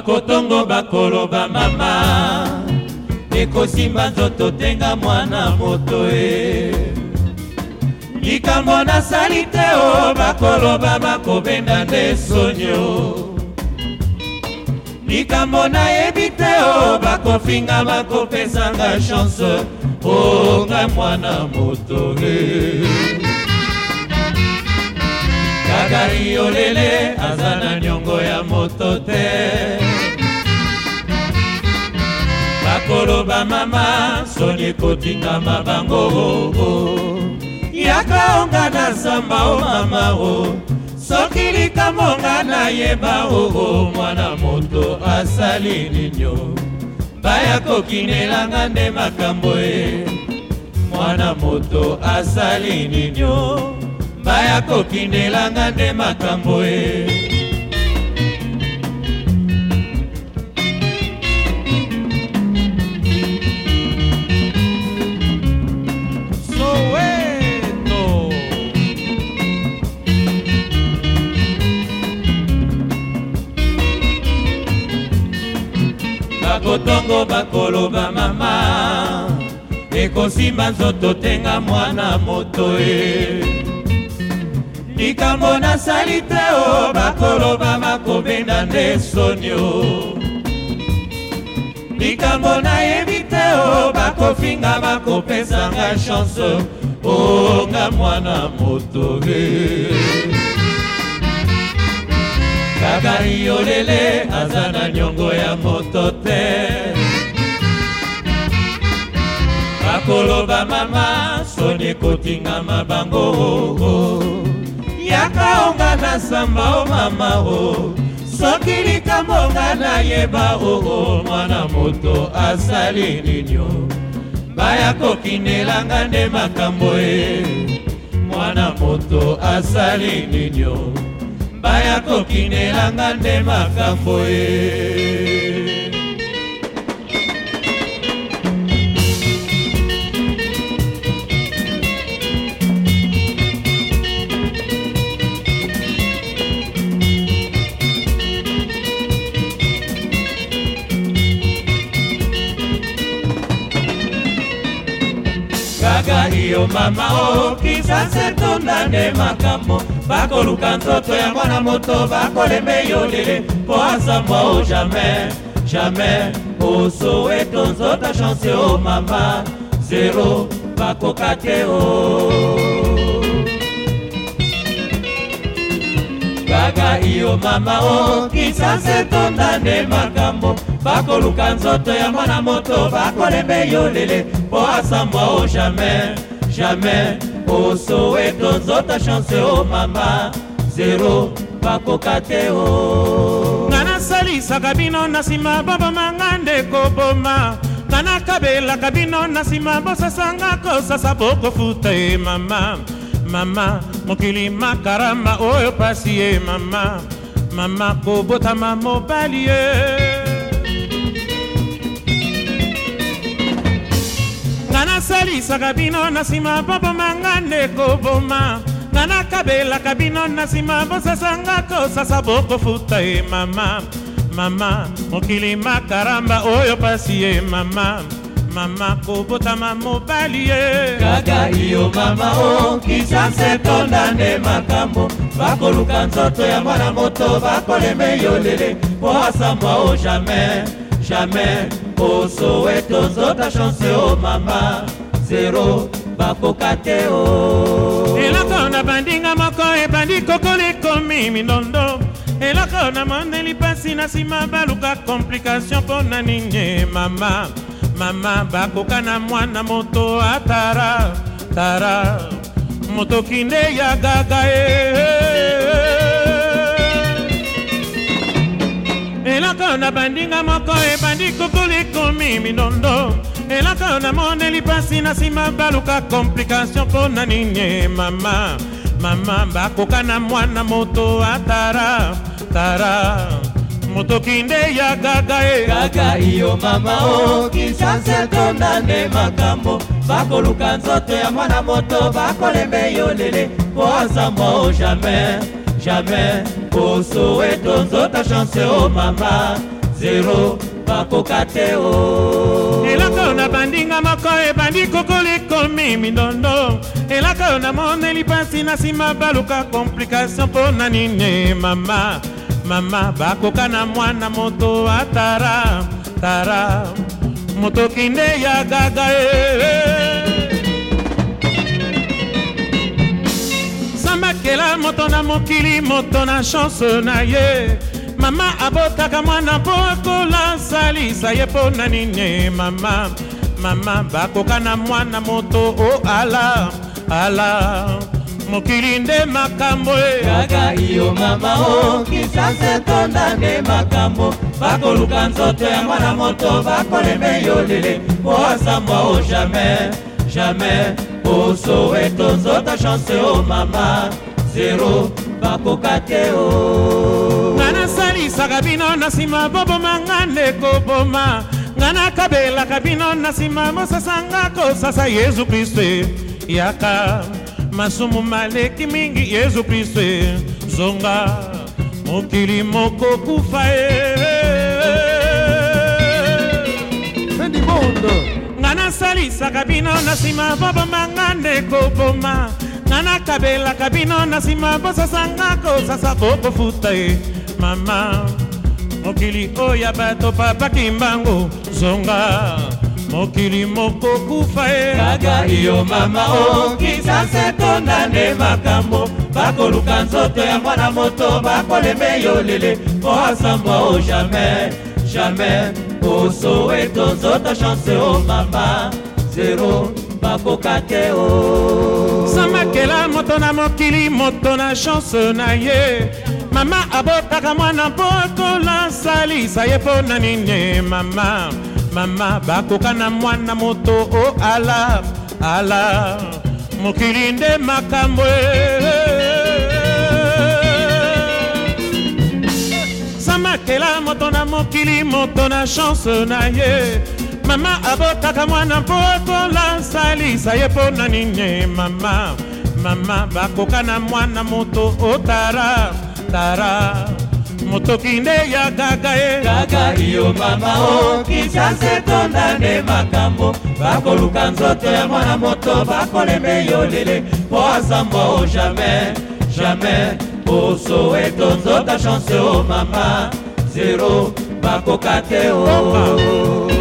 bakotongo bakoloba mama ekosimba nzoto tenga mwana moto e likambo nasali te o bakoloba bakobenda nde sonyo likambo nayebi te o bakofinga bakopesanga chance o nga mwana moto e kagari yolele aza na nyongo ya moto te bakoloba mama soni ekotingama bango yaka onga na samba o mama o soki likambo nga nayeba o mwana moto asali ninyo baya kokinelanga nde makambo e mwana moto asali ninyo baya kokinelanga nde makambo e bakotongo bakoloba mama ekosimba nzoto tenga mwana moto e likambo nasali te o bakoloba bakobenda nde sonyo likambo nayebi te o bakofinga bakopesanga chance o nga mwana moto e kagari yolele aza na nyongo ya moto te bakoloba mama soni ekotingama bango yaka onga na samba o mama o soki likambo nga nayeba o mwana moto asali ninyo baya kokinelanga nde makambo e mwana moto asali ninyo baya kokinelanga nde makambo e kaka iyo mama o kisase tonda nde makambo bakoluka nzoto ya mwana moto bakoleme yolele po asambwa o jamais jamais o Soweto nzota chance o mama zero bakoka te o kaka iyo mama o kisase tonda nde makambo bakoluka nzoto ya mwana moto bakoleme yolele po asambwa o jamais jamais o Soweto nzota chance o mama zero bakoka te o ngana salisaka bino na nsima boboma nde koboma ngana kabelaka bino na nsima bosasanga kosasa bokofuta e mama mama mokili makarama oyo pasi e mama mama kobotama mobali e ngana salisaka bino na nsima boboma nde koboma ngana kabelaka bino na nsima bosasanga kosasa bokofuta e mama mama mokili makaramba oyo pasi e mama mama kobotama mobali e kaka iyo mama o kisase tonda nde makambo bakoluka nzoto ya mwana moto bakoleme yolele po asambwa o jamais jamais o Soweto nzota chance o mama zero bakoka te o eloko na bandinga moko ebandi kokolekomi minondo eloko na moneli pasi na nsima baluka komplikation mpo na nini mama mama bakoka na mwana moto atara tara moto kinde ya gaga eloko na bandinga moko ebandi kokolekomi minondo eloko na moneli pasi na nsima baluka komplikation mpo na nini mama mama bakoka na mwana moto atara tara moto kinde ya gaga gaga iyo mama o kisase tonda nde makambo bakoluka nzoto ya mwana moto bakoleme yolele po asambwa o jamais jamais o Soweto nzota chance o mama zero bakoka te o. Elaka na bandinga moko ebandi kokoliko mimi ndondo. Elaka na moneli pasi na sima baluka complication po na nini mama. Mama bakoka na mwana moto atara tara moto kinde ya gaga Sambakela moto na mokili moto na chance na ye. Mama abotaka mwana poko la salisa ye po na nini mama. Mama bakoka na mwana moto o ala ala mokili nde makambo gaga iyo mama o kisase tonda nde makambo bakoluka nzoto ya mwana moto bakoleme yo lele poasambwa o jamais jamais o Soweto nzoto chance o mama zero bakoka te o. Ngana salisaka bino na nsima boboma ndeko boma. Ngana kabelaka bino na nsima bosasanga kosasa Yesu Kristo yaka masumu maleki mingi Yesu Kristo zonga mokili moko kufa Fendi Mondo. Ngana salisaka bino na nsima boboma ndeko boma. Ngana kabelaka bino na nsima bosasanga kosasa bokofuta mama mokili oya bato papa kimbango zonga mokili moko kufa gaga iyo mama o kisase tonda nde makambo bakoluka nzoto ya mwana moto bakoleme yo lele poasambwa o jamais jamais o Soweto nzoto chance o mama zero bakoka te o. Sambakela moto na mokili moto na chance na ye. Mama abotaka mwana poko la salisa ye po na nini mama. Mama bakoka na mwana moto o ala ala mokili nde makambo Sambakela moto na mokili moto na chance na ye. Mama abotaka mwana poko la salisa ye po na nini mama. Mama bakoka na mwana moto o tara tara moto kinde ya gaga gaga iyo mama o kisase tonda nde makambo bakoluka nzoto ya mwana moto bakoleme yo lele poasambwa o jamais jamais o Soweto nzoto chance o mama zero bakoka te o.